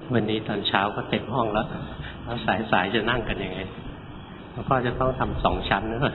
วันนี้ตอนเช้าก็เต็มห้องแล้วสายจะนั่งกันยังไงแล้วก็จะต้องทำ2 ชั้นนะ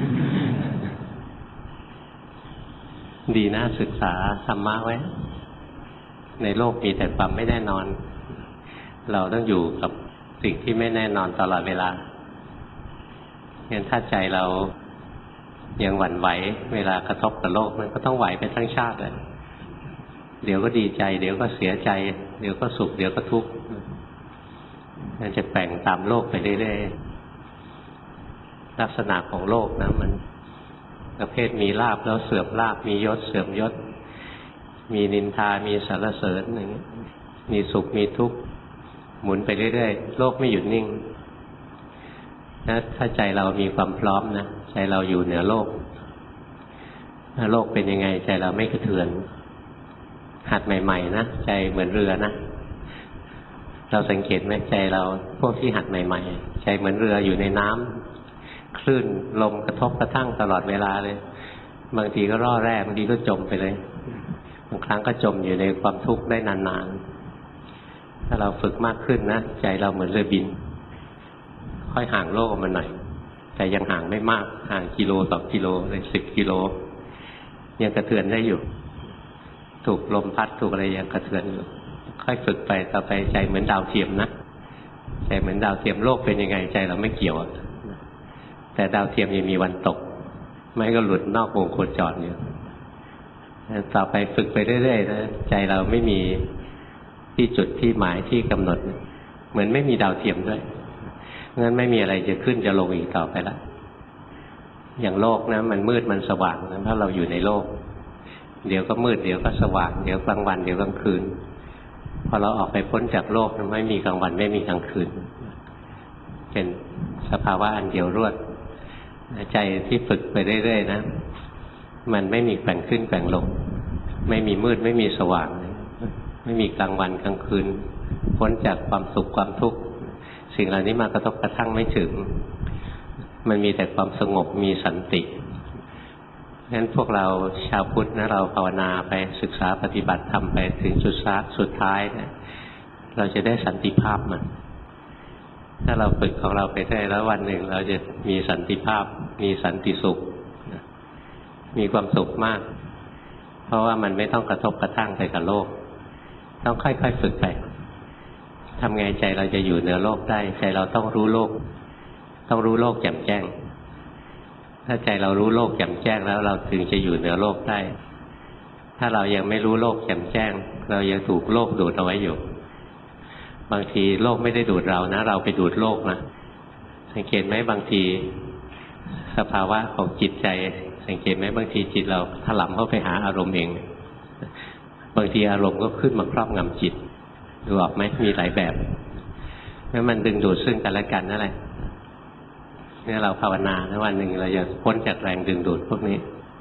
ดีนะศึกษาธรรมะไว้ในโลกมีแต่ความไม่แน่นอนเราต้องอยู่กับสิ่งที่ไม่แน่นอนตลอดเวลางั้นถ้าใจเรายังหวั่นไหวเวลากระทบกับโลกมันก็ต้องไหวไปทั้งชาติเลยเดี๋ยวก็ดีใจเดี๋ยวก็เสียใจเดี๋ยวก็สุขเดี๋ยวก็ทุกข์มันจะแบ่งตามโลกไปเรื่อยๆลักษณะของโลกนะมันประเภทมีลาภแล้วเสื่อมลาภมียศเสื่อมยศมีนินทามีสรรเสริญอย่างนี้มีสุขมีทุกข์หมุนไปเรื่อยๆโลกไม่หยุดนิ่งนะถ้าใจเรามีความพร้อมนะใจเราอยู่เหนือโลกโลกเป็นยังไงใจเราไม่กระเทือนหัดใหม่ๆนะใจเหมือนเรือนะเราสังเกตไหมใจเราพวกที่หัดใหม่ๆใจเหมือนเรืออยู่ในน้ำคลื่นลมกระทบกระทั่งตลอดเวลาเลยบางทีก็ร่อแร่บางทีก็จมไปเลยบางครั้งก็จมอยู่ในความทุกข์ได้นานๆถ้าเราฝึกมากขึ้นนะใจเราเหมือนเรือบินค่อยห่างโลกออกมาหน่อยแต่ยังห่างไม่มากห่างกิโลต่อกิโลเลย10 กิโลยังกระเทือนได้อยู่ถูกลมพัดถูกอะไรยังกระเทือนอยู่ค่อยฝึกไปต่อไปใจเหมือนดาวเทียมนะใจเหมือนดาวเทียมโลกเป็นยังไงใจเราไม่เกี่ยวแต่ดาวเทียมยังมีวันตกไม่ก็หลุดนอกวงโคจรอยู่ต่อไปฝึกไปเรื่อยๆนะใจเราไม่มีที่จุดที่หมายที่กำหนดเหมือนไม่มีดาวเทียมด้วยงั้นไม่มีอะไรจะขึ้นจะลงอีกต่อไปละอย่างโลกนะมันมืดมันสว่างนะถ้าเราอยู่ในโลกเดี๋ยวก็มืดเดี๋ยวก็สว่างเดี๋ยวกลางวันเดี๋ยวกลางคืนพอเราออกไปพ้นจากโลกไม่มีกลางวันไม่มีกลางคืนเป็นสภาวะอันเดียวรวดใจที่ฝึกไปเรื่อยๆนะมันไม่มีแกว่งขึ้นแกว่งลงไม่มีมืดไม่มีสว่างไม่มีกลางวันกลางคืนพ้นจากความสุขความทุกข์สิ่งเหล่านี้มากระทบกระทั่งไม่ถึงมันมีแต่ความสงบมีสันติงั้นพวกเราชาวพุทธนะเราภาวนาไปศึกษาปฏิบัติธรรมไปถึงจุดสุดท้ายเนี่ยเราจะได้สันติภาพมันถ้าเราฝึกของเราไปได้แล้ววันหนึ่งเราจะมีสันติภาพมีสันติสุขมีความสุขมากเพราะว่ามันไม่ต้องกระทบกระทั่งไปกับโลกต้องค่อยๆฝึกไปทำไงใจเราจะอยู่เหนือโลกได้ใจเราต้องรู้โลกต้องรู้โลกแจ่มแจ้งถ้าใจเรารู้โลกแจ่มแจ้งแล้วเราถึงจะอยู่เหนือโลกได้ถ้าเรายังไม่รู้โลกแจ่มแจ้งเรายังถูกโลกดูดเอาไว้อยู่บางทีโลกไม่ได้ดูดเรานะเราไปดูดโลกนะสังเกตไหมบางทีสภาวะของจิตใจสังเกตไหมบางทีจิตเราถลำเข้าไปหาอารมณ์เองบางทีอารมณ์ก็ขึ้นมาครอบงำจิตดูออกไหมมีหลายแบบแล้วมันดึงดูดซึ่งกันและกันนั่นแหละเนี่ยเราภาวนาแล้ววันหนึ่งเราจะพ้นจากแรงดึงดูดพวกนี้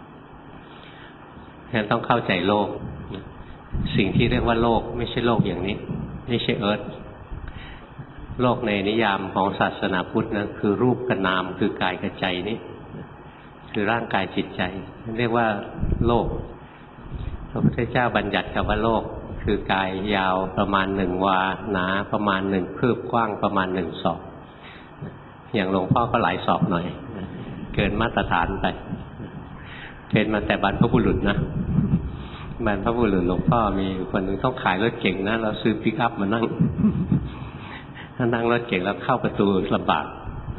ฉะนั้นต้องเข้าใจโลกสิ่งที่เรียกว่าโลกไม่ใช่โลกอย่างนี้ไม่ใช่เอิร์ธโลกในนิยามของศาสนาพุทธนะคือรูปกับนามคือกายกับใจนี้คือร่างกายจิตใจเรียกว่าโลกพระพุทธเจ้าบัญญัติคำว่าโลกคือกายยาวประมาณ1 วาหนาประมาณ1 คืบกว้างประมาณ1 ศอกอย่างหลวงพ่อก็หลายศอกหน่อยเกินมาตรฐานไปเป็นมาแต่บรรพบุรุษนะบรรพบุรุษหลวงพ่อมีคนหนึ่งต้องขายรถเก่งนะเราซื้อปิกอัพมานั่งถ้านั่งรถเก่งแล้วเข้าประตูลำบาก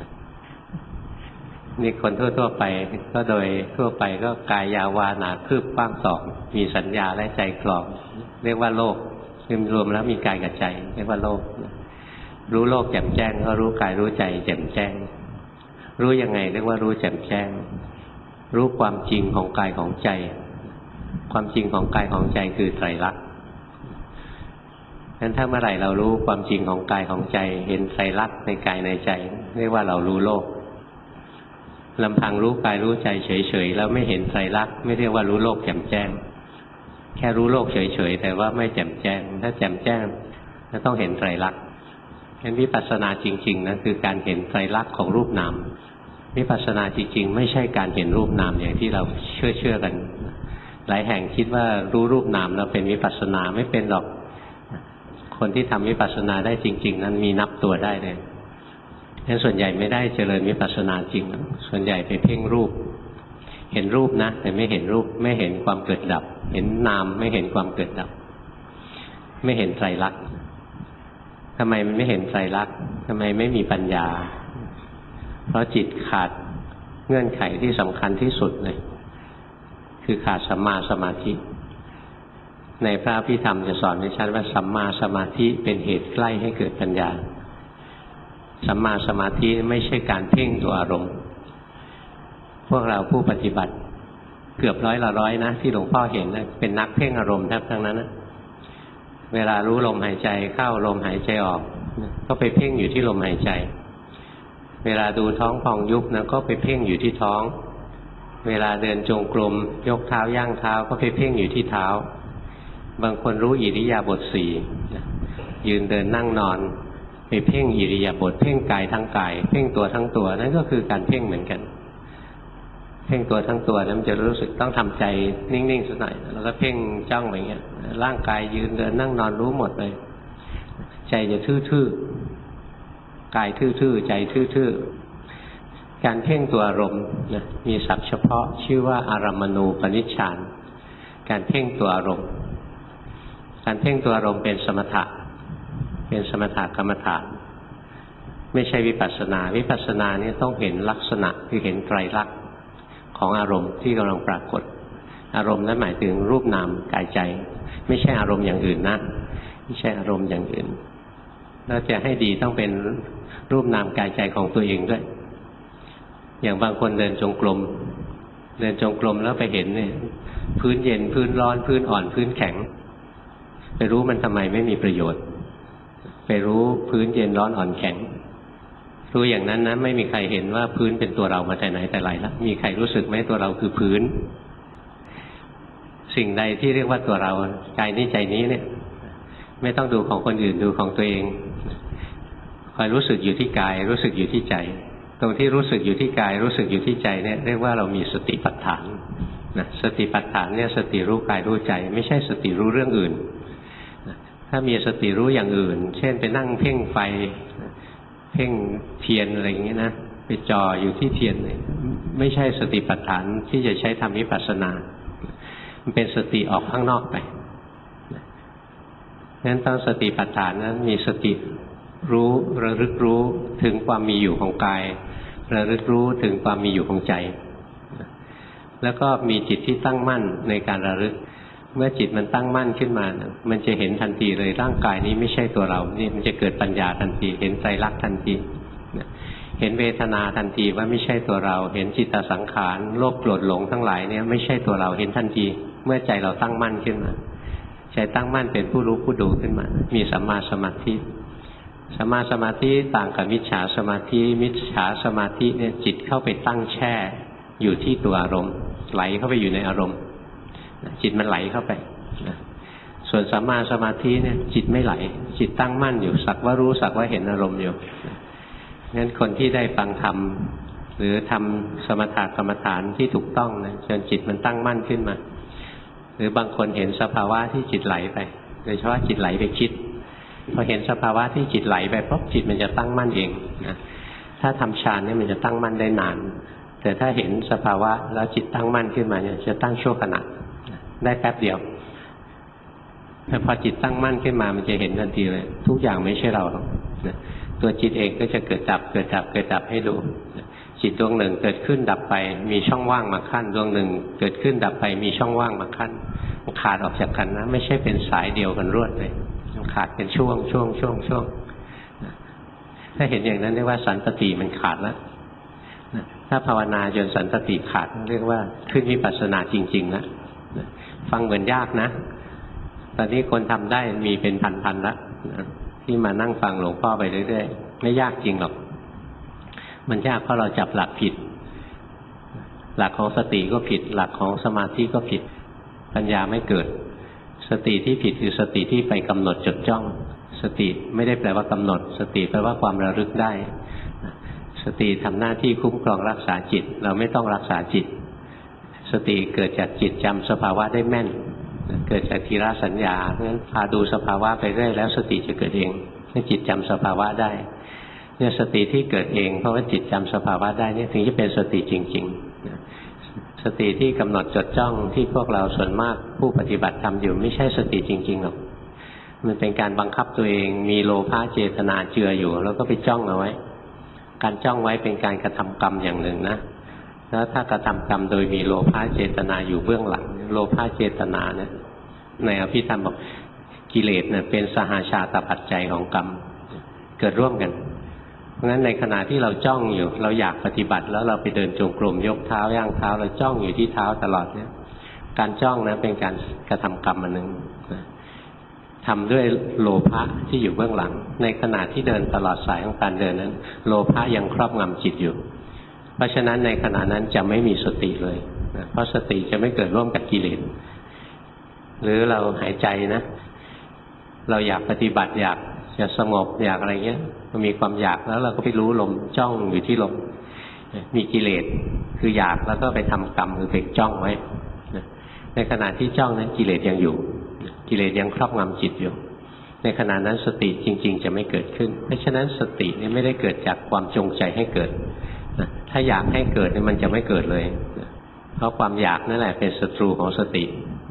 นี่คนทั่วๆไปก็โดยทั่วไปก็กายยาววาหนาคืบกว้างศอกมีสัญญาและใจคลองเรียกว่าโลกรวมแล้วมีกายกับใจเรียกว่าโลกรู้โลกแจ่มแจ้งก็รู้กายรู้ใจแจ่มแจ้งรู้ยังไงเรียกว่ารู้แจ่มแจ้งรู้ความจริงของกายของใจความจริงของกายของใจคือไตรลักษณ์งั้นถ้าเมื่อไหร่เรารู้ความจริงของกายของใจเห็นไตรลักษณ์ในกายในใจเรียกว่าเรารู้โลกลำพังรู้กายรู้ใจเฉยๆแล้วไม่เห็นไตรลักษณ์ไม่เรียกว่ารู้โลกแจ่มแจ้งแค่รู้โลกเฉยๆแต่ว่าไม่แจ่มแจ้งถ้าแจ่มแจ้งจะต้องเห็นไตรลักษณ์งั้นวิปัสสนาจริงๆนะคือการเห็นไตรลักษณ์ของรูปนามวิปัสสนาจริงๆไม่ใช่การเห็นรูปนามอย่างที่เราเชื่อกันหลายแห่งคิดว่ารู้รูปนามแล้วเป็นวิปัสสนาไม่เป็นหรอกคคนที่ทำวิปัสสนาได้จริงๆนั้นมีนับตัวได้เลยงั้นส่วนใหญ่ไม่ได้เจริญวิปัสสนาจริงส่วนใหญ่ไปเพ่งรูปเห็นรูปนะแต่ไม่เห็นรูปไม่เห็นความเกิดดับเห็นนามไม่เห็นความเกิดดับไม่เห็นไตรลักษณ์ทำไมมันไม่เห็นไตรลักษณ์ทำไมไม่มีปัญญาเพราะจิตขาดเงื่อนไขที่สำคัญที่สุดเลยคือขาดสัมมาสมาธิในพระอภิธรรมจะสอนในชั้นว่าสัมมาสมาธิเป็นเหตุใกล้ให้เกิดปัญญาสัมมาสมาธิไม่ใช่การเพ่งตัวอารมณ์พวกเราผู้ปฏิบัติเกือบร้อยละร้อยนะที่หลวงพ่อเห็นนะเป็นนักเพ่งอารมณ์แทบทั้งนั้นนะเวลารู้ลมหายใจเข้าลมหายใจออกก็ไปเพ่งอยู่ที่ลมหายใจเวลาดูท้องพองยุบนะก็ไปเพ่งอยู่ที่ท้องเวลาเดินจงกรมยกเท้าย่างเท้าก็ไปเพ่งอยู่ที่เท้าบางคนรู้อิริยาบถสี่ยืนเดินนั่งนอนไปเพ่งอิริยาบถเพ่งกายทั้งกายเพ่งตัวทั้งตัวนั่นก็คือการเพ่งเหมือนกันเพ่งตัวทั้งตัวนั้นมันจะรู้สึกต้องทำใจนิ่งๆสักหน่อยแล้วก็เพ่งจ้องอย่างเงี้ยร่างกายยืนเดินนั่งนอนรู้หมดเลยใจจะทื่อๆกายทื่อๆใจทื่อๆการเพ่งตัวอารมณ์นะมีศัพท์เฉพาะชื่อว่าอารามณูปนิชฌานการเพ่งตัวอารมณ์การเพ่งตัวอารมณ์เป็นสมถะเป็นสมถกรรมฐานไม่ใช่วิปัสสนาวิปัสสนานี่ต้องเห็นลักษณะคือเห็นไตรลักษณ์ของอารมณ์ที่กำลังปรากฏอารมณ์นั้นหมายถึงรูปนามกายใจไม่ใช่อารมณ์อย่างอื่นนะไม่ใช่อารมณ์อย่างอื่นแล้วจะให้ดีต้องเป็นรูปนามกายใจของตัวเองด้วยอย่างบางคนเดินจงกรมแล้วไปเห็นเนี่ยพื้นเย็นพื้นร้อนพื้นอ่อนพื้นแข็งไปรู้มันทำไมไม่มีประโยชน์ไปรู้พื้นเย็นร้อนอ่อนแข็งรู้อย่างนั้นนะไม่มีใครเห็นว่าพื้นเป็นตัวเรามาแต่ไหนแต่ไรแล้วมีใครรู้สึกไหมตัวเราคือพื้นสิ่งใดที่เรียกว่าตัวเรากายนี้ใจนี้เนี่ยไม่ต้องดูของคนอื่นดูของตัวเองคอยรู้สึกอยู่ที่กายรู้สึกอยู่ที่ใจตรงที่รู้สึกอยู่ที่กายรู้สึกอยู่ที่ใจเนี่ยเรียกว่าเรามีสติปัฏฐานนะสติปัฏฐานเนี่ยสติรู้กายรู้ใจไม่ใช่สติรู้เรื่องอื่นถ้ามีสติรู้อย่างอื่นเช่นไปนั่งเพ่งไฟเพ่งเทียนอะไรอย่างเงี้ยนะไปจ่ออยู่ที่เทียนไม่ใช่สติปัฏฐานที่จะใช้ทำวิปัสสนามันเป็นสติออกข้างนอกไปงั้นต้องสติปัฏฐานนั้นมีสติรู้ระลึกรู้ถึงความมีอยู่ของกายระลึกรู้ถึงความมีอยู่ของใจแล้วก็มีจิตที่ตั้งมั่นในการระลึกเมื่อจิตมันตั้งมั่นขึ้นมามันจะเห็นทันทีเลยร่างกายนี้ไม่ใช่ตัวเรานี่มันจะเกิดปัญญาทันทีเห็นไตรลักษณ์ทันทีเห็นเวทนาทันทีว่าไม่ใช่ตัวเราเห็นจิตตสังขารโลภโกรธหลงทั้งหลายเนี่ยไม่ใช่ตัวเราเห็นทันทีเมื่อใจเราตั้งมั่นขึ้นมาใจตั้งมั่นเป็นผู้รู้ผู้ดูขึ้นมามีสัมมาสมาธิสัมมาสมาธิต่างกับมิจฉาสมาธิมิจฉาสมาธิเนี่ยจิตเข้าไปตั้งแช่อยู่ที่ตัวอารมณ์ไหลเข้าไปอยู่ในอารมณ์จิตมันไหลเข้าไปส่วนสัมมาสมาธิเนี่ยจิตไม่ไหลจิตตั้งมั่นอยู่สักว่ารู้สักว่าเห็นอารมณ์อยู่งั้นคนที่ได้ฟังธรรมหรือทำสมถกรรมฐานที่ถูกต้องนะจนจิตมันตั้งมั่นขึ้นมาหรือบางคนเห็นสภาวะที่จิตไหลไปโดยเฉพาะจิตไหลไปคิดพอเห็นสภาวะที่จิตไหลไปปุ๊บจิตมันจะตั้งมั่นเองนะถ้าทำฌานเนี่ยมันจะตั้งมั่นได้นานแต่ถ้าเห็นสภาวะแล้วจิตตั้งมั่นขึ้นมาเนี่ยจะตั้งชั่วขณะได้แป๊บเดียวแต่พอจิตตั้งมั่นขึ้นมามันจะเห็นทันทีเลยทุกอย่างไม่ใช่เราหรอกนะตัวจิตเองก็จะเกิดดับเกิดดับเกิดดับให้ดูจิตดวงหนึ่งเกิดขึ้นดับไปมีช่องว่างมาขั้นดวงหนึ่งเกิดขึ้นดับไปมีช่องว่างมาขั้นมันขาดออกจากกันนะไม่ใช่เป็นสายเดียวกันรวดเลยมันขาดเป็นช่วงถ้าเห็นอย่างนั้นเรียกว่าสันตติมันขาดแล้วถ้าภาวนาจนสันตติขาดเรียกว่าขึ้นวิปัสสนาจริงๆนะฟังเหมือนยากนะตอนนี้คนทำได้มีเป็นพันๆแล้วที่มานั่งฟังหลวงพ่อไปเรื่อยๆไม่ยากจริงหรอกมันยากเพราะเราจับหลักผิดหลักของสติก็ผิดหลักของสมาธิก็ผิดปัญญาไม่เกิดสติที่ผิดคือสติที่ไปกำหนดจดจ้องสติไม่ได้แปลว่ากำหนดสติแปลว่าความระลึกได้สติทำหน้าที่คุ้มครองรักษาจิตเราไม่ต้องรักษาจิตสติเกิดจากจิตจำสภาวะได้แม่นเกิดจากทีละสัญญาเพราะฉะนั้นพาดูสภาวะไปเรื่อยแล้วสติจะเกิดเองให้จิตจำสภาวะได้เนี่ยสติที่เกิดเองเพราะว่าจิตจำสภาวะได้เนี่ยถึงจะเป็นสติจริงๆสติที่กำหนดจดจ้องที่พวกเราส่วนมากผู้ปฏิบัติทำอยู่ไม่ใช่สติจริงๆหรอกมันเป็นการบังคับตัวเองมีโลภะเจตนาเจืออยู่แล้วก็ไปจ้องเอาไว้การจ้องไว้เป็นการกระทำกรรมอย่างหนึ่งนะแล้วถ้ากระทำกรรมโดยมีโลภะเจตนาอยู่เบื้องหลังโลภะเจตนาเนี่ยในอภิธรรมบอกกิเลสเนี่ยเป็นสหชาตปัจจัยของกรรมเกิดร่วมกันเพราะฉะนั้นในขณะที่เราจ้องอยู่เราอยากปฏิบัติแล้วเราไปเดินจงกรมยกเท้าย่างเท้าเราจ้องอยู่ที่เท้าตลอดเนี่ยการจ้องนะเป็นการกระทำกรรมอันหนึ่งทำด้วยโลภะที่อยู่เบื้องหลังในขณะที่เดินตลอดสายของการเดินนั้นโลภะยังครอบงำจิตอยู่เพราะฉะนั้นในขณะนั้นจะไม่มีสติเลยเพราะสติจะไม่เกิดร่วมกับกิเลสหรือเราหายใจนะเราอยากปฏิบัติอยากจะสงบอยากอะไรเงี้ยมีความอยากแล้วเราก็ไปรู้ลมจ้องอยู่ที่ลมมีกิเลสคืออยากแล้วก็ไปทำกรรมคือไปจ้องไว้ในขณะที่จ้องนั้นกิเลสยังอยู่กิเลสยังครอบงำจิตอยู่ในขณะนั้นสติจริงๆจะไม่เกิดขึ้นเพราะฉะนั้นสตินี่ไม่ได้เกิดจากความจงใจให้เกิดถ้าอยากให้เกิดเนี่ยมันจะไม่เกิดเลยเพราะความอยากนั่นแหละเป็นศัตรูของสติ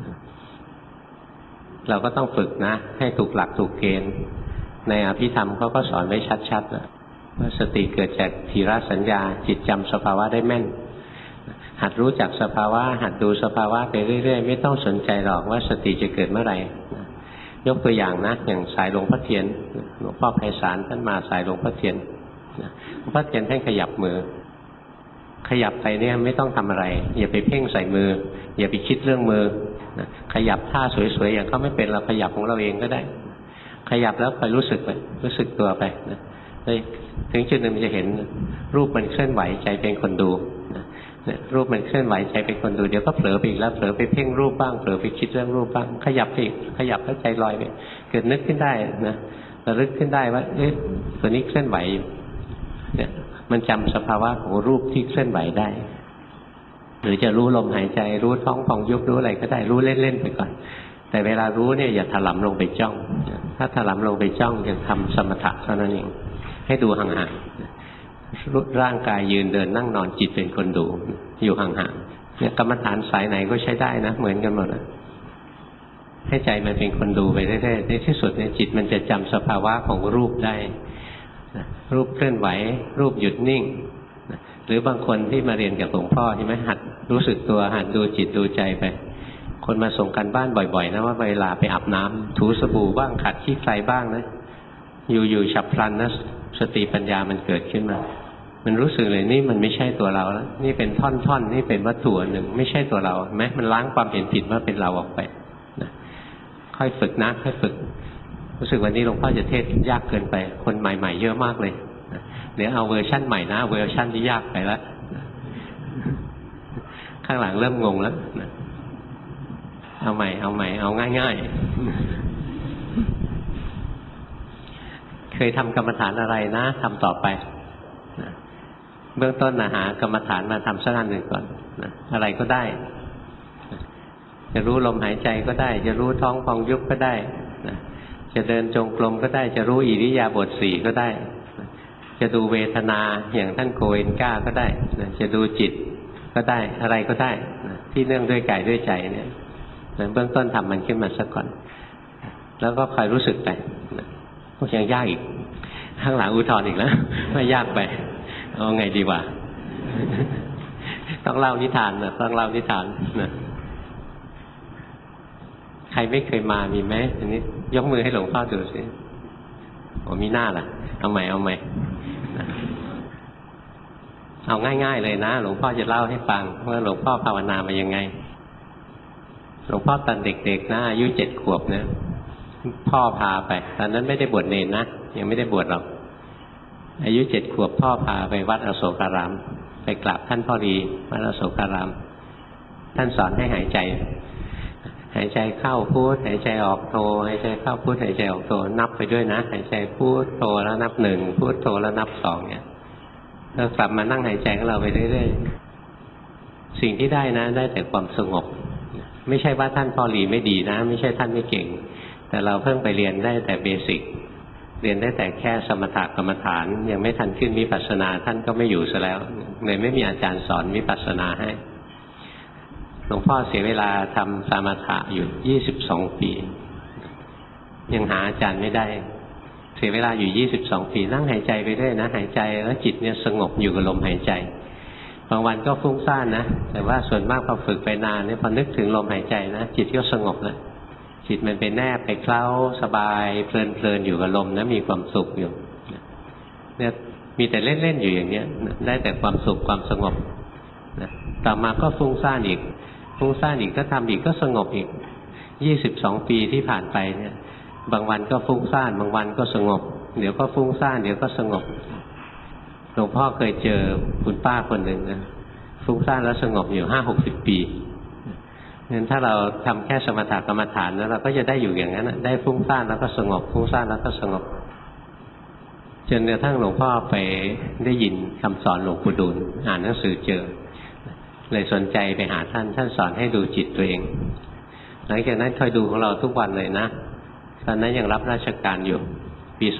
เราก็ต้องฝึกนะให้ถูกหลักถูกเกณฑ์ในอภิธรรมเขาก็สอนไว้ชัดๆว่าสติเกิดจากทีละสัญญาจิตจำสภาวะได้แม่นหัดรู้จักสภาวะหัดดูสภาวะไปเรื่อยๆไม่ต้องสนใจหรอกว่าสติจะเกิดเมื่อไหร่ยกตัวอย่างนะอย่างสายหลวงพ่อเทียนหลวงพ่อไพศาลท่านมาสายหลวงพ่อเทียนหลวงพ่อเทียนท่านขยับมือขยับไปเนี่ยไม่ต้องทำอะไรอย่าไปเพ่งใส่มืออย่าไปคิดเรื่องมือขยับท่าสวยๆอย่างเขาไม่เป็นเราขยับของเราเองก็ได้ขยับแล้วคอยรู้สึกไปรู้สึกตัวไปนะถึงจุดหนึ่งมันจะเห็นรูปมันเคลื่อนไหวใจเป็นคนดูรูปมันเคลื่อนไหวใจเป็นคนดูเดี๋ยวก็เผลอไปอีกแล้วเผลอไปเพ่งรูปบ้างเผลอไปคิดเรื่องรูปบ้างขยับไปอีกขยับแล้วใจลอยไปเกิดนึกขึ้นได้นะระลึกขึ้นได้ว่าเอ๊ะตัวนี้เคลื่อนไหวอยู่เนี่ยมันจำสภาวะของรูปที่เคลื่อนไหวได้หรือจะรู้ลมหายใจรู้ท้องพองยุบรู้อะไรก็ได้รู้เล่นๆไปก่อนแต่เวลารู้เนี่ยอย่าถลำลงไปจ้องถ้าถลำลงไปจ้องจะทำสมถะเท่านั้นเองให้ดูห่างๆร่างกายยืนเดินนั่งนอนจิตเป็นคนดูอยู่ห่างๆเนี่ยกรรมฐานสายไหนก็ใช้ได้นะเหมือนกันหมดนะให้ใจมันเป็นคนดูไปเรื่อยๆในที่สุดเนี่ยจิตมันจะจำสภาวะของรูปได้รูปเคลื่อนไหวรูปหยุดนิ่งหรือบางคนที่มาเรียนกับหลวงพ่อใช่ไหมหัดรู้สึกตัวหัดดูจิตดูใจไปคนมาส่งกันบ้านบ่อยๆนะว่าเวลาไปอาบน้ำถูสบู่บ้างขัดขี้ใครบ้างนะอยู่ๆฉับพลันนะสติปัญญามันเกิดขึ้นมามันรู้สึกเลยนี่มันไม่ใช่ตัวเราแล้วนี่เป็นท่อนๆนี่เป็นวัตถุหนึ่งไม่ใช่ตัวเราไหมมันล้างความเห็นผิดว่าเป็นเราออกไปนะค่อยฝึกนะค่อยฝึกรู้สึกวันนี้หลวงพ่อจะเทศยากเกินไปคนใหม่ๆเยอะมากเลยเดี๋ยวเอาเวอร์ชั่นใหม่นะเวอร์ชั่นที่ยากไปแล้วข้างหลังเริ่มงงแล้วเอาใหม่เอาง่ายๆเคยทำกรรมฐานอะไรนะทำต่อไปเบื้องต้นหากรรมฐานมาทำสักอันหนึ่งก่อนอะไรก็ได้จะรู้ลมหายใจก็ได้จะรู้ท้องพองยุบก็ได้จะเดินจงกรมก็ได้จะรู้อิริยาบถ4ก็ได้จะดูเวทนาอย่างท่านโกเอนก้าก็ได้จะดูจิตก็ได้อะไรก็ได้ที่เนื่องด้วยกายด้วยใจเนี่ยเบื้องต้นทำมันขึ้นมาสักก่อนแล้วก็คอยรู้สึกไปพวกยังยากอีกข้างหลังอุทธรณ์อีกแล้วไม่ยากไปเอาไงดีวะต้องเล่านิทานนะต้องเล่านิทานนะใครไม่เคยมามีไหมอันนี้ยกมือให้หลวงพ่อดูสิโอ้มีหน้าล่ะเอาใหม่เอาง่ายๆเลยนะหลวงพ่อจะเล่าให้ฟังว่าหลวงพ่อภาวนามายังไงหลวงพ่อตอนเด็กๆนะอายุ7 ขวบเนี่ยพ่อพาไปตอนนั้นไม่ได้บวชเนรนะยังไม่ได้บวชหรอกอายุ7 ขวบพ่อพาไปวัดอโศการามไปกราบท่านพ่อดีวัดอโศการามท่านสอนให้หายใจเข้าพุทหายใจออกโทหายใจเข้าพุทหายใจออกโทนับไปด้วยนะหายใจพุทโทแล้วนับ1พุทโทแล้วนับ2เนี่ยเรากลับมานั่งหายใจของเราไปเรื่อยๆสิ่งที่ได้นะได้แต่ความสงบไม่ใช่ว่าท่านพ่อหลีไม่ดีนะไม่ใช่ท่านไม่เก่งแต่เราเพิ่งไปเรียนได้แต่เบสิกเรียนได้แต่แค่สมถกรรมฐานยังไม่ทันขึ้นวิปัสสนาท่านก็ไม่อยู่ซะแล้วเลยไม่มีอาจารย์สอนวิปัสสนาให้หลวงพ่อเสียเวลาทำสมถะอยู่22 ปียังหาอาจารย์ไม่ได้เสียเวลาอยู่22 ปีนั่งหายใจไปด้วยนะหายใจแล้วจิตเนี่ยสงบอยู่กับลมหายใจบางวันก็ฟุ้งซ่านนะแต่ว่าส่วนมากพอฝึกไปนานเนี่ยพอนึกถึงลมหายใจนะจิตก็สงบแล้วจิตมันไปแนบไปเคล้าสบายเพลินอยู่กับลมนะมีความสุขอยู่เนี่ยมีแต่เล่นๆอยู่อย่างเนี้ยได้แต่ความสุขความสงบนะต่อมาก็ฟุ้งซ่านอีกก็ทำอีกก็สงบอีก22 ปีที่ผ่านไปเนี่ยบางวันก็ฟุ้งซ่านบางวันก็สงบเดี๋ยวก็ฟุ้งซ่านเดี๋ยวก็สงบหลวงพ่อเคยเจอคุณป้าคนหนึ่งนะฟุ้งซ่านแล้วสงบอยู่50-60 ปีงั้นถ้าเราทำแค่สมถกรรมฐานแล้วเราก็จะได้อยู่อย่างนั้นได้ฟุ้งซ่านแล้วก็สงบฟุ้งซ่านแล้วก็สงบจนกระทั่งหลวงพ่อไปได้ยินคำสอนหลวงปู่ดูลอ่านหนังสือเจอเลยสนใจไปหาท่านสอนให้ดูจิตตัวเองหลังจากนั้นคอยดูของเราทุกวันเลยนะตอนนั้นยังรับราชการอยู่ปี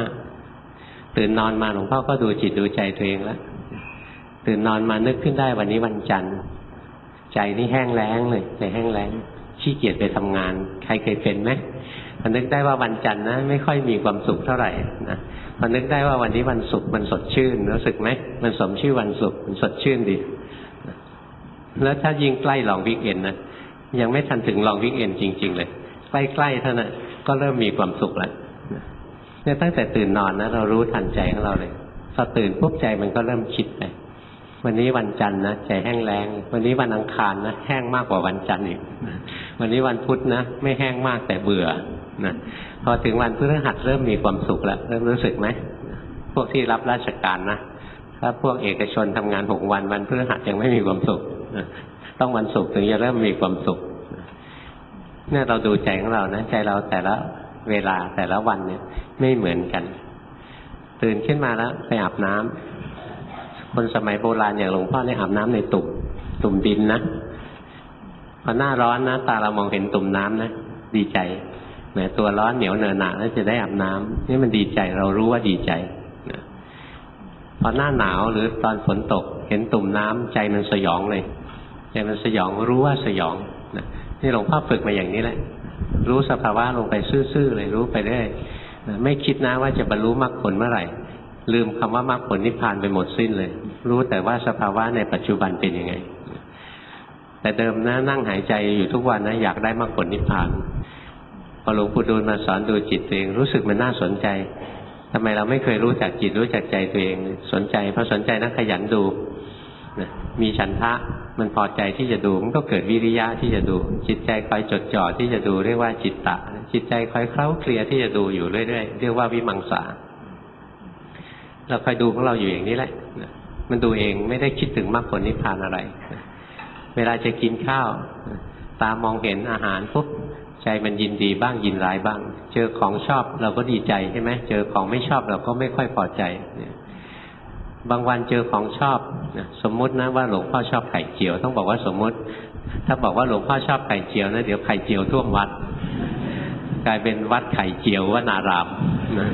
25ตื่นนอนมาหลวงพ่อก็ดูจิตดูใจตัวเองแล้วตื่นนอนมานึกขึ้นได้วันนี้วันจันทร์ใจนี่แห้งแล้งเลยใจแห้งแล้งขี้เกียจไปทำงานใครเคยเป็นไหมพอนึกได้ว่าวันจันทร์นะไม่ค่อยมีความสุขเท่าไหร่นะพอนึกได้ว่าวันนี้วันศุกร์มันสดชื่นรู้สึกไหมมันสมชื่อวันศุกร์มันสดชื่นดีแล้วถ้ายิ่งใกล้ลองวิกเอนนะยังไม่ทันถึงลองวิกเอนจริงๆเลยใกล้ๆเท่านั้นก็เริ่มมีความสุขแล้วเนี่ยตั้งแต่ตื่นนอนนะเรารู้ทันใจของเราเลยพอตื่นปุ๊บใจมันก็เริ่มคิดไปวันนี้วันจันทร์นะใจแห้งแล้งวันนี้วันอังคารนะแห้งมากกว่าวันจันทร์อีกวันนี้วันพุธนะไม่แห้งมากแต่เบื่อนะพอถึงวันพฤหัสเริ่มมีความสุขแล้วเริ่มรู้สึกไหมพวกที่รับราชการนะถ้าพวกเอกชนทำงาน6 วันวันพฤหัสยังไม่มีความสุขต้องวันศุกร์ถึงจะเริ่มมีความสุขเนี่ยเราดูใจของเรานะใจเราแต่ละเวลาแต่ละวันเนี่ยไม่เหมือนกันตื่นขึ้นมาแล้วไปอาบน้ำคนสมัยโบราณอย่างหลวงพ่อเนี่ยอาบน้ำในตุ่มดินนะพอหน้าร้อนนะตาเรามองเห็นตุ่มน้ำนะดีใจแหมตัวร้อนเหนียวเหนอะหนะแล้วจะได้อาบน้ำนี่มันดีใจเรารู้ว่าดีใจนะพอหน้าหนาวหรือตอนฝนตกเห็นตุ่มน้ำใจมันสยองเลยใจมันสยองรู้ว่าสยองนะนี่หลวงพ่อฝึกมาอย่างนี้แหละรู้สภาวะลงไปซื่อๆเลยรู้ไปเรื่อยนะไม่คิดนะว่าจะบรรลุมรรคผลเมื่อไหร่ลืมคำว่ามรรคผลนิพพานไปหมดสิ้นเลยรู้แต่ว่าสภาวะในปัจจุบันเป็นยังไงแต่เดิมนะนั่งหายใจอยู่ทุกวันนะอยากได้มรรคผลนิพพานพอหลวงปู่ดูลมาสอนดูจิตตัวเองรู้สึกมันน่าสนใจทำไมเราไม่เคยรู้จักจิตรู้จักใจตัวเองสนใจพอสนใจนะขยันดูนะมีฉันทะมันพอใจที่จะดูมันก็เกิดวิริยะที่จะดูจิตใจคอยจดจ่อที่จะดูเรียกว่าจิตตะจิตใจคอยเคล้าเคลียที่จะดูอยู่เรื่อยๆเรียกว่าวิมังสาเราคอยดูของเราอยู่อย่างนี้แหละมันดูเองไม่ได้คิดถึงมรรคผลนิพพานอะไรเวลาจะกินข้าวตามองเห็นอาหารปุ๊บใจมันยินดีบ้างยินร้ายบ้างเจอของชอบเราก็ดีใจใช่ไหมเจอของไม่ชอบเราก็ไม่ค่อยพอใจบางวันเจอของชอบสมมุตินะว่าหลวงพ่อชอบไข่เจียวต้องบอกว่าสมมุติถ้าบอกว่าหลวงพ่อชอบไข่เจียวนะเดี๋ยวไข่เจียวท่วมวัดกลายเป็นวัดไข่เจียววนารามนะ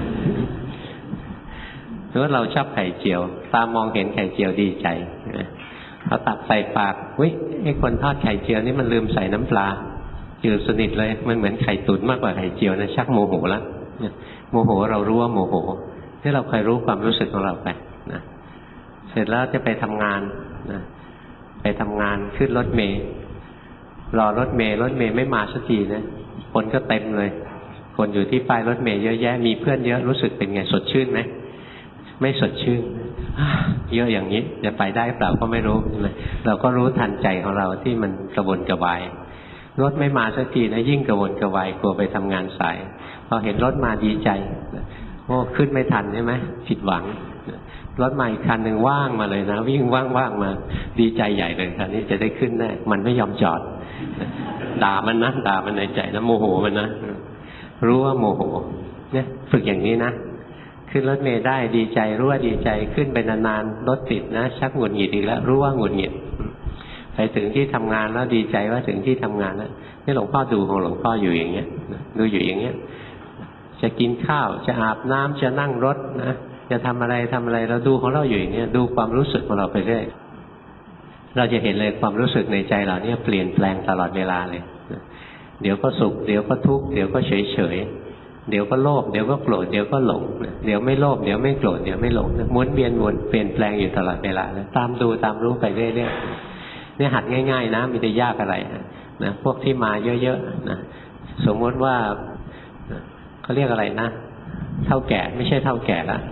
หรือว่าเราชอบไข่เจียวตามองเห็นไข่เจียวดีใจเราตักใส่ปากเฮ้ยไอ้คนทอดไข่เจียวนี่มันลืมใส่น้ำปลาจืดสนิทเลยมันเหมือนไข่ตุ๋นมากกว่าไข่เจียวนะชักโมโหแล้วโมโหเรารู้ว่าโมโหที่เราเคยรู้ความรู้สึกของเราไปนะเสร็จแล้วจะไปทำงานนะไปทำงานขึ้นรถเมล์รอรถเมล์ไม่มาสักทีนะคนก็เต็มเลยคนอยู่ที่ป้ายรถเมล์เยอะแยะมีเพื่อนเยอะรู้สึกเป็นไงสดชื่นไหมไม่สดชื่นเยอะอย่างนี้จะไปได้เปล่าก็ไม่รู้ใช่ไหมเราก็รู้ทันใจของเราที่มันกระวนกระวายรถไม่มาสักทีนะยิ่งกระวนกระวายกลัวไปทำงานสายพอเห็นรถมาดีใจโอ้ขึ้นไม่ทันใช่ไหมผิดหวังรถมาอีกคันหนึ่งว่างมาเลยนะวิ่งว่างๆมาดีใจใหญ่เลยคันนี้จะได้ขึ้นแน่มันไม่ยอมจอดด่ามันนะด่ามันในใจนะโมโหมันนะรู้ว่าโมโหเนี่ยฝึกอย่างนี้นะขึ้นรถเมล์ได้ดีใจรู้ว่าดีใจขึ้นไปนานๆรถติดนะชักหงุดหงิดอีกแล้วรู้ว่าหงุดหงิดไปถึงที่ทำงานแล้วดีใจว่าถึงที่ทำงานแล้วนี่หลวงพ่อดูของหลวงพ่ออยู่อย่างเงี้ยดูอยู่อย่างเงี้ยจะกินข้าวจะอาบน้ำจะนั่งรถนะจะทำอะไรเราดูของเราอยู่อย่างเงี้ยดูความรู้สึกของเราไปเรื่อยเราจะเห็นเลยความรู้สึกในใจเราเนี่ยเปลี่ยนแปลงตลอดเวลาเลยเดี๋ยวก็สุขเดี๋ยวก็ทุกข์เดี๋ยวก็เฉยเดี๋ยวก็โลภเดี๋ยวก็โกรธเดี๋ยวก็หลงเดี๋ยวไม่โลภเดี๋ยวไม่โกรธเดี๋ยวไม่หลงหมุนเวียนวนเปลี่ยนแปลงอยู่ตลอดเวลาตามดูตามรู้ไปเรื่อยๆเนี่ยหัดง่ายๆนะไม่ได้ยากอะไรนะพวกที่มาเยอะๆนะสมมติว่าเขาเรียกอะไรนะเท่าแก่ไม่ใช่เท่าแก่ละ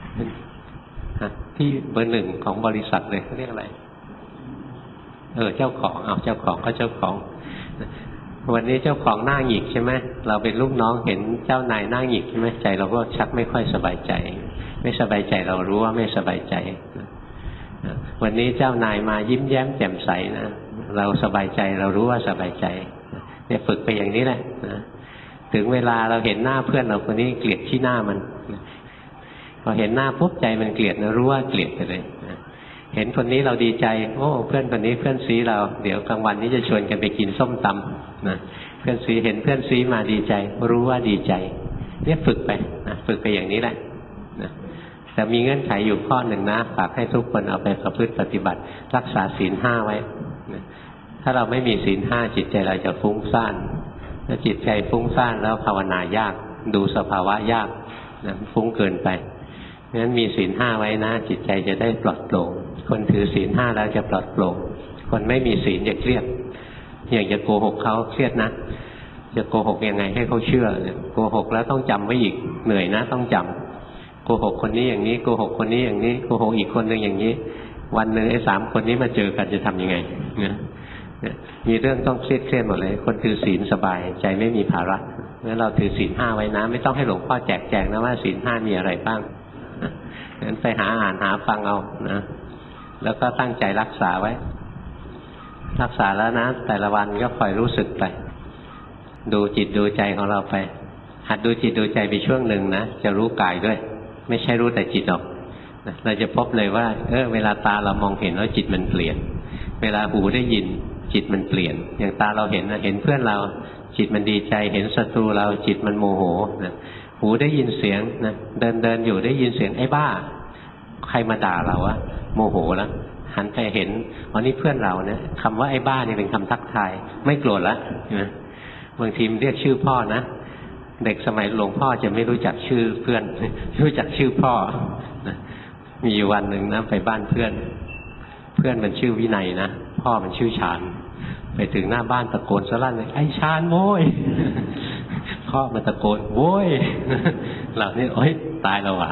ที่เบอร์ 1ของบริษัทเลยเขาเรียกอะไรเจ้าของเจ้าของก็เจ้าของวันนี้เจ้าของหน้าหงิกใช่ไหมเราเป็นลูกน้องเห็นเจ้านายหน้าหงิกใช่ไหมใจเราก็ชักไม่ค่อยสบายใจไม่สบายใจเรารู้ว่าไม่สบายใจวันนี้เจ้านายมายิ้มแย้มแจ่มใสนะเราสบายใจเรารู้ว่าสบายใจเนี่ยฝึกไปอย่างนี้แหละนะถึงเวลาเราเห็นหน้าเพื่อนเราคนนี้เกลียดที่หน้ามันพอเห็นหน้าปุ๊บใจมันเกลียดนะรู้ว่าเกลียดไปเลยเห็นคนนี้เราดีใจโอ้เพื่อนคนนี้เพื่อนซีเราเดี๋ยวกลางวันนี้จะชวนกันไปกินส้มตำนะเพื่อนซีเห็นเพื่อนซีมาดีใจรู้ว่าดีใจเนี่ยฝึกไปนะฝึกไปอย่างนี้แหละนะแต่มีเงื่อนไขอยู่ข้อหนึ่งนะฝากให้ทุกคนเอาไปประพฤติปฏิบัติรักษาศีล 5ไว้นะถ้าเราไม่มีศีล 5จิตใจเราจะฟุ้งซ่านถ้าจิตใจฟุ้งซ่านแล้วภาวนายากดูสภาวะยากนะฟุ้งเกินไปงั้นมีศีล 5ไว้นะจิตใจจะได้ปลอดโปร่งคนถือศีล 5แล้วจะปลอดโปร่งคนไม่มีศีลจะเครียดอย่างจะโกหกเขาเครียดนะจะโกหกยังไงให้เขาเชื่อโกหกแล้วต้องจำไว้อีกเหนื่อยนะต้องจำโกหกคนนี้อย่างนี้โกหกคนนี้อย่างนี้โกหกอีกคนหนึ่งอย่างนี้วันหนึ่งไอ้3คนนี้มาเจอกันจะทำยังไงมีเรื่องต้องเครียดหมดเลยคนถือศีลสบายใจไม่มีภาระงั้นเราถือศีล 5ไว้นะไม่ต้องให้หลวงพ่อแจกแจงนะว่าศีล 5มีอะไรบ้างงั้นไปหาอ่านหาฟังเอานะแล้วก็ตั้งใจรักษาไว้รักษาแล้วนะแต่ละวันก็คอยรู้สึกไปดูจิตดูใจของเราไปหัดดูจิตดูใจไปช่วงหนึ่งนะจะรู้กายด้วยไม่ใช่รู้แต่จิตหรอกเราจะพบเลยว่าเวลาตาเรามองเห็นแล้วจิตมันเปลี่ยนเวลาหูได้ยินจิตมันเปลี่ยนอย่างตาเราเห็นนะเห็นเพื่อนเราจิตมันดีใจเห็นศัตรูเราจิตมันโมโหนะหูได้ยินเสียงนะเดินอยู่ได้ยินเสียงไอ้บ้าใครมาด่าเราวะโมโหแล้วหันไปเห็นอ๋อนี่เพื่อนเราเนี่ยคำว่าไอ้บ้านี่เป็นคำทักทายไม่โกรธแล้วนะบางทีเรียกชื่อพ่อนะเด็กสมัยหลวงพ่อจะไม่รู้จักชื่อเพื่อนรู้จักชื่อพ่อนะมีอยู่วันหนึ่งนะไปบ้านเพื่อนมันชื่อวินัยนะพ่อมันชื่อชาญไปถึงหน้าบ้านตะโกนสลั่นเลยไอ้ชาญโว้ยพ่อมันตะโกนโว้ยเราเนี่ยโอ๊ยตายแล้วว่ะ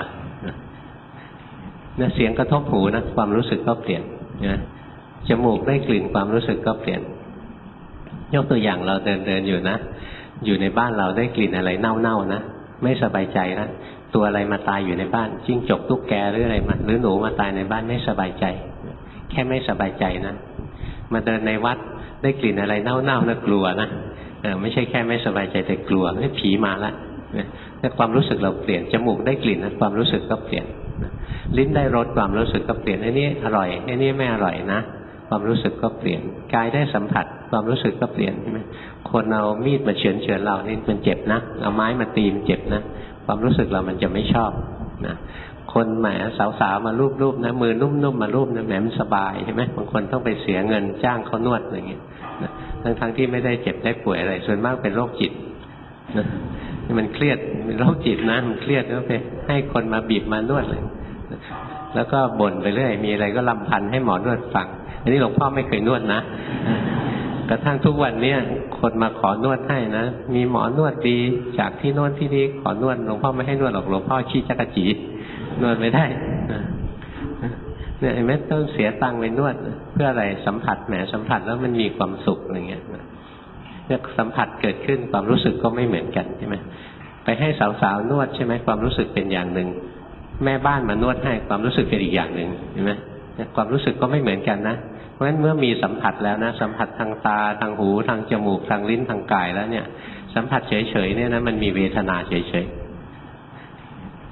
เนี่ยเสียงกระทบหูนะความรู้สึกก็เปลี่ยนนะจมูกได้กลิ่นความรู้สึกก็เปลี่ยนยกตัวอย่างเราเดินอยู่นะอยู่ในบ้านเราได้กลิ่นอะไรเน่าๆนะไม่สบายใจนะตัวอะไรมาตายอยู่ในบ้านจิ้งจกตุ๊กแกหรืออะไรมาหรือหนูมาตายในบ้านไม่สบายใจแค่ไม่สบายใจนะมาเดินในวัดได้กลิ่นอะไรเน่าๆนะกลัวนะไม่ใช่แค่ไม่สบายใจแต่กลัวไม่ผีมาละแต่ความรู้สึกเราเปลี่ยนจมูกได้กลิ่นนะความรู้สึกก็เปลี่ยนลิ้นได้รสความรู้สึกก็เปลี่ยนไอ้นี่อร่อยไอ้นี่ไม่อร่อยนะความรู้สึกก็เปลี่ยนกายได้สัมผัสความรู้สึกก็เปลี่ยนใช่ไหมคนเอามีดมาเฉือนเรานี่มันเจ็บนะเอาไม้มาตีมันเจ็บนะความรู้สึกเรามันจะไม่ชอบนะคนแหมสาวๆมารูปนะมือนุ่มๆมารูปนะแหมมันสบายใช่ไหมบางคนต้องไปเสียเงินจ้างเขานวดอะไรอย่างเงี้ยทั้งที่ไม่ได้เจ็บได้ป่วยอะไรส่วนมากเป็นโรคจิตนะมันเครียดเป็นโรคจิตนะมันเครียดก็ไปให้คนมาบีบมานวดเลยแล้วก็บ่นไปเรื่อยมีอะไรก็รำพันให้หมอนวดฟังอันนี้หลวงพ่อไม่เคยนวดนะกระทั่งทุกวันนี้คนมาขอนวดให้นะมีหมอนวดดีจากที่โน่นที่นี่ขอนวดหลวงพ่อไม่ให้นวดหรอกหลวงพ่อขี้จักรจีนวดไม่ได้เนี่ยไอ้แม่ต้องเสียตังค์ไปนวดเพื่ออะไรสัมผัสแหมสัมผัสแล้วมันมีความสุขอะไรเงี้ยเนี่ยสัมผัสเกิดขึ้นความรู้สึกก็ไม่เหมือนกันใช่ไหมไปให้สาวๆนวดใช่ไหมความรู้สึกเป็นอย่างหนึ่งแม่บ้านมานวดให้ความรู้สึกเป็นอีกอย่างหนึ่งเห็นไหมความรู้สึกก็ไม่เหมือนกันนะเพราะฉะนั้นเมื่อมีสัมผัสแล้วนะสัมผัสทางตาทางหูทางจมูกทางลิ้นทางกายแล้วเนี่ยสัมผัสเฉยๆเนี่ยนะมันมีเวทนาเฉยๆ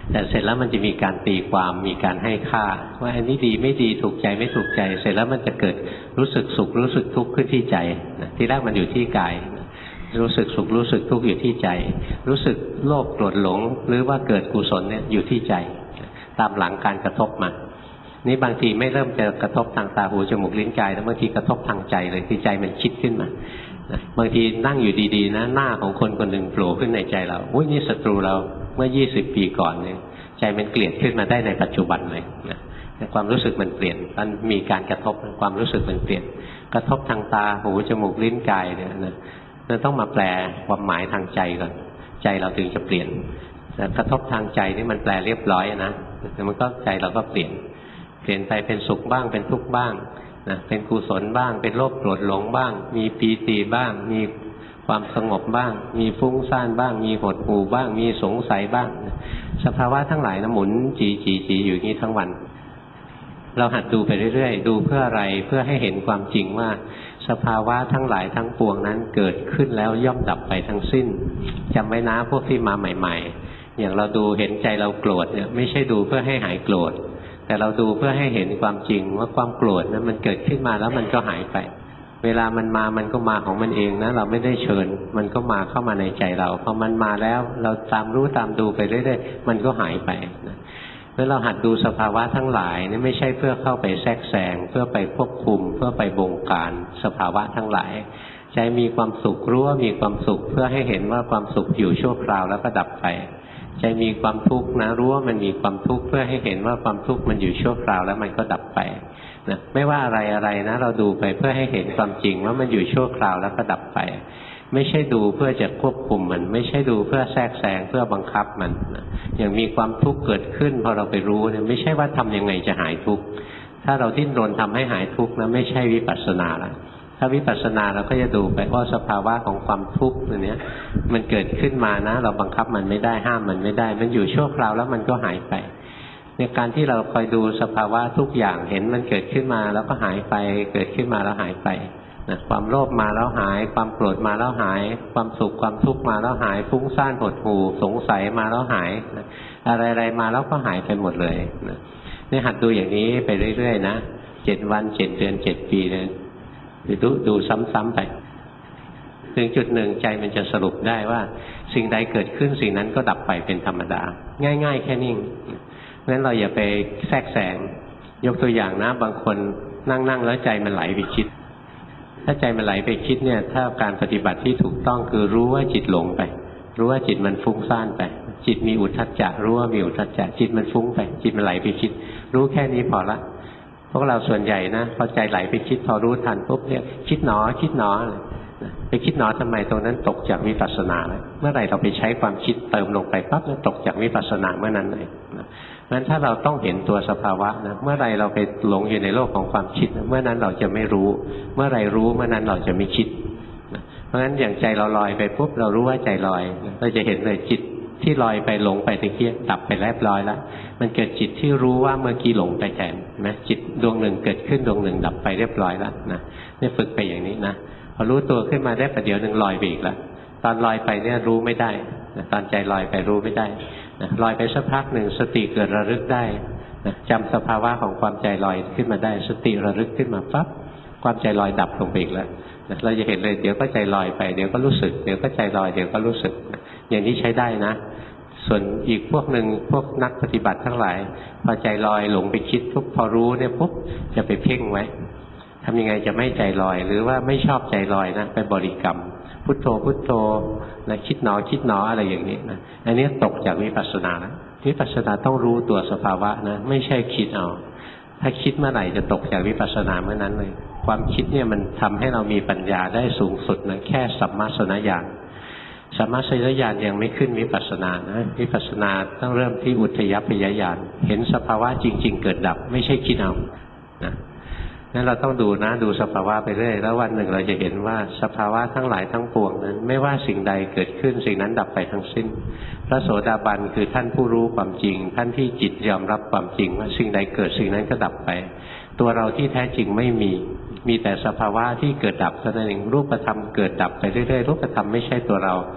แต่เสร็จแล้วมันจะมีการตีความมีการให้ค่าว่าอันนี้ดีไม่ดีถูกใจไม่ถูกใจเสร็จแล้วมันจะเกิดรู้สึกสุขรู้สึกทุกข์ขึ้นที่ใจนะที่แรกมันอยู่ที่กายรู้สึกสุขรู้สึกทุกข์อยู่ที่ใจรู้สึกโลภโกรธหลงหรือว่าเกิดกุศลเนี่ยอยู่ที่ใจตามหลังการกระทบมานี่บางทีไม่เริ่มจะกระทบทางตาหูจมูกลิ้นกายแล้วบางทีกระทบทางใจเลยที่ใจมันคิดขึ้นมาบางทีนั่งอยู่ดีๆนะหน้าของคนคนหนึ่งโผล่ขึ้นในใจเราอุ้ยนี่ศัตรูเราเมื่อ20 ปีก่อนเนี่ยใจมันเกลียดขึ้นมาได้ในปัจจุบันเลยนะความรู้สึกมันเปลี่ยนมันมีการกระทบความรู้สึกมันเปลี่ยนกระทบทางตาหูจมูกลิ้นกายเนี่ยนะเราต้องมาแปลความหมายทางใจก่อนใจเราถึงจะเปลี่ยนแต่กระทบทางใจนี่มันแปลเรียบร้อยนะแต่มันก็ใจเราก็เปลี่ยนไปเป็นสุขบ้างเป็นทุกข์บ้างนะเป็นกุศลบ้างเป็นโลภโกรธหลงบ้างมีปีติบ้างมีความสงบบ้างมีฟุ้งซ่านบ้างมีหดหู่บ้างมีสงสัยบ้างสภาวะทั้งหลายนะหมุนจีอยู่อย่างนี้ทั้งวันเราหัดดูไปเรื่อยๆดูเพื่ออะไรเพื่อให้เห็นความจริงว่าสภาวะทั้งหลายทั้งปวงนั้นเกิดขึ้นแล้วย่อมดับไปทั้งสิ้นจำไว้นะพวกที่มาใหม่ๆอย่างเราดูเห็นใจเราโกรธเนี่ยไม่ใช่ดูเพื่อให้หายโกรธแต่เราดูเพื่อให้เห็นความจริงว่าความโกรธนั้นมันเกิดขึ้นมาแล้วมันก็หายไปเวลามันมามันก็มาของมันเองนะเราไม่ได้เชิญมันก็มาเข้ามาในใจเราพอมันมาแล้วเราตามรู้ตามดูไปเรื่อยๆมันก็หายไปนะเมื่อเราหัดดูสภาวะทั้งหลายนี่ไม่ใช่เพื่อเข้าไปแทรกแซงเพื่อไปควบคุมเพื่อไปบงการสภาวะทั้งหลายใจมีความสุขรู้ว่ามีความสุขเพื่อให้เห็นว่าความสุขอยู่ชั่วคราวแล้วก็ดับไปใจมีความทุกข์นะรู้ว่ามันมีความทุกข์เพื่อให้เห็นว่าความทุกข์มันอยู่ชั่วคราวแล้วมันก็ดับไปนะไม่ว่าอะไรนะเราดูไปเพื่อให้เห็นความจริงว่ามันอยู่ชั่วคราวแล้วก็ดับไปไม่ใช่ดูเพื่อจะควบคุมมันไม่ใช่ดูเพื่อแทรกแซงเพื่อบังคับมันนะอย่างมีความทุกข์เกิดขึ้นพอเราไปรู้เนี่ยไม่ใช่ว่าทำยังไงจะหายทุกข์ถ้าเราดิ้นรนทำให้หายทุกข์นะไม่ใช่วิปัสสนาละถ้าวิปัสสนาเราก็จะดูไปว่าสภาวะของความทุกข์ตัวนี้มันเกิดขึ้นมานะเราบังคับมันไม่ได้ห้ามมันไม่ได้มันอยู่ชั่วคราวแล้วมันก็หายไปในการที่เราคอยดูสภาวะทุกอย่างเห็นมันเกิดขึ้นมาแล้วก็หายไปเกิดขึ้นมาแล้วหายไปนะความโลภมาแล้วหายความโกรธมาแล้วหายความสุขความทุกข์มาแล้วหายฟุ้งซ่านหดหู่สงสัยมาแล้วหายนะอะไรๆมาแล้วก็หายไปหมดเลยนะนี่หัดดูอย่างนี้ไปเรื่อยๆนะ7 วัน7 เดือน7 ปีเลยดูซ้ำๆไปถึงจุดหนึ่งใจมันจะสรุปได้ว่าสิ่งใดเกิดขึ้นสิ่งนั้นก็ดับไปเป็นธรรมดาง่ายๆแค่นี้งั้นเราอย่าไปแทรกแซงยกตัวอย่างนะบางคนนั่งแล้วใจมันไหลไปคิดถ้าใจมันไหลไปคิดเนี่ยถ้าการปฏิบัติที่ถูกต้องคือรู้ว่าจิตหลงไปรู้ว่าจิตมันฟุ้งซ่านไปจิตมีอุทธัจจะรู้ว่ามีอุทธัจจะจิตมันฟุ้งไปจิตมันไหลไปคิดรู้แค่นี้พอละพวกเราส่วนใหญ่นะพอใจไหลไปคิดพอรู้ทันปุ๊บเนี่ยคิดหนอไปคิดหนอทำไมตรงนั้นตกจากวิปัสสนาแล้วเมื่อไหร่เราไปใช้ความคิดเติมลงไปปั๊บตกจากวิปัสสนาเมื่อนั้นเลยงั้นถ้าเราต้องเห็นตัวสภาวะนะเมื่อไรเราไปหลงอยู่ในโลกของความคิดเมื่อนั้นเราจะไม่รู้เมื่อไรรู้เมื่อนั้นเราจะไม่คิดเพราะฉะนั้นอย่างใจเราลอยไปปุ๊บเรารู้ว่าใจลอยเราจะเห็นเลยจิตที่ลอยไปหลงไปตะเกียบดับไปเรียบร้อยแล้วมันเกิดจิตที่รู้ว่าเมื่อกี้หลงไปแทนนะจิตดวงหนึ่งเกิดขึ้นดวงหนึ่งดับไปเรียบร้อยแล้วนะนี่ฝึกไปอย่างนี้นะพอรู้ตัวขึ้นมาได้ประเดี๋ยวหนึ่งลอยไปอีกแล้วตอนลอยไปเนี่ยรู้ไม่ได้ตอนใจลอยไปรู้ไม่ได้ลอยไปสักพักหนึ่งสติเกิดระลึกได้จำสภาวะของความใจลอยขึ้นมาได้สติระลึกขึ้นมาปั๊บความใจลอยดับลงไปอีกแล้วเราจะเห็นเลยเดี๋ยวก็ใจลอยไปเดี๋ยวก็รู้สึกเดี๋ยวก็ใจลอยเดี๋ยวก็รู้สึกอย่างนี้ใช้ได้นะส่วนอีกพวกหนึ่งพวกนักปฏิบัติทั้งหลายพอใจลอยหลงไปคิดปุ๊บพอรู้เนี่ยปุ๊บจะไปเพ่งไว้ทำยังไงจะไม่ใจลอยหรือว่าไม่ชอบใจลอยนะไปบริกรรมพุทโธพุทโธนะคิดหนออะไรอย่างนี้นะอันนี้ตกจากวิปัสสนานะวิปัสสนาต้องรู้ตัวสภาวะนะไม่ใช่คิดเอาถ้าคิดเมื่อไหร่จะตกจากวิปัสสนาเมื่อนั้นเลยความคิดเนี่ยมันทำให้เรามีปัญญาได้สูงสุดนะแค่สัมมาสนญาณสัมมาสนญาณยังไม่ขึ้นวิปัสสนานะวิปัสสนาต้องเริ่มที่อุทธัพพยญาณเห็นสภาวะจริงๆเกิดดับไม่ใช่คิดเอานะนั้นเราต้องดูนะดูสภาวะไปเรื่อยแล้ววันหนึ่งเราจะเห็นว่าสภาวะทั้งหลายทั้งปวงนั้นไม่ว่าสิ่งใดเกิดขึ้นสิ่งนั้นดับไปทั้งสิ้นพระโสดาบันคือท่านผู้รู้ความจริงท่านที่จิตยอมรับความจริงว่าสิ่งใดเกิดสิ่งนั้นก็ดับไปตัวเราที่แท้จริงไม่มีแต่สภาวะที่เกิดดับเท่านั้นเองรูปธรรมเกิดดับไปเรื่อยๆรูปธรรมไม่ใช่ตัวเรา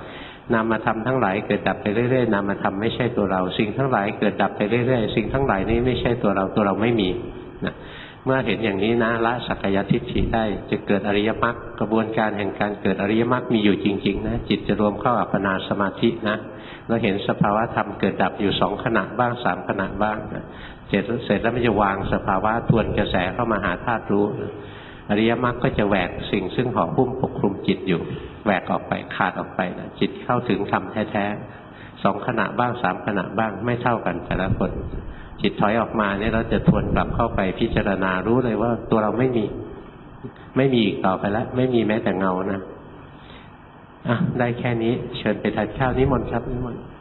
นามธรรมทั้งหลายเกิดดับไปเรื่อยๆนามธรรมไม่ใช่ตัวเราสิ่งทั้งหลายเกิดดับไปเรื่อยๆสิ่งทั้งหลายนี้ไม่ใช่ตัวเราไม่มีนะเมื่อเห็นอย่างนี้นะละสักกายทิฏฐิได้จะเกิดอริยมรรคกระบวนการแห่งการเกิดอริยมรรคมีอยู่จริงๆนะจิตจะรวมเข้าอัปปนาสมาธินะเราเห็นสภาวะธรรมเกิดดับอยู่2ขณะบ้าง3ขณะบ้างนะเสร็จแล้วมันจะวางสภาวะทวนกระแสเข้ามาหาธาตุรู้นะอริยมรรคก็จะแหวกสิ่งซึ่งห่อหุ้มปกคลุมจิตอยู่แหวกออกไปขาดออกไปนะจิตเข้าถึงธรรมแท้ๆ2ขณะบ้าง3ขณะบ้างไม่เท่ากันแต่ละคนจิตถอยออกมาเนี่ยเราจะทวนกลับเข้าไปพิจารณารู้เลยว่าตัวเราไม่มีอีกต่อไปแล้วไม่มีแม้แต่เงานะได้แค่นี้เชิญไปทานข้าวนิมนต์ครับนิมนต์